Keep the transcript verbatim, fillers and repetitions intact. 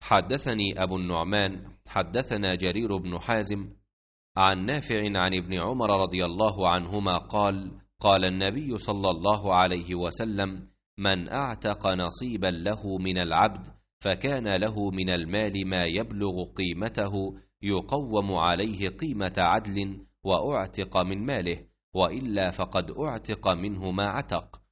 حدثني أبو النعمان حدثنا جرير بن حازم عن نافع عن ابن عمر رضي الله عنهما قال قال النبي صلى الله عليه وسلم: من أعتق نصيبا له من العبد فكان له من المال ما يبلغ قيمته يقوم عليه قيمة عدل وأعتق من ماله، وإلا فقد أعتق منه ما عتق.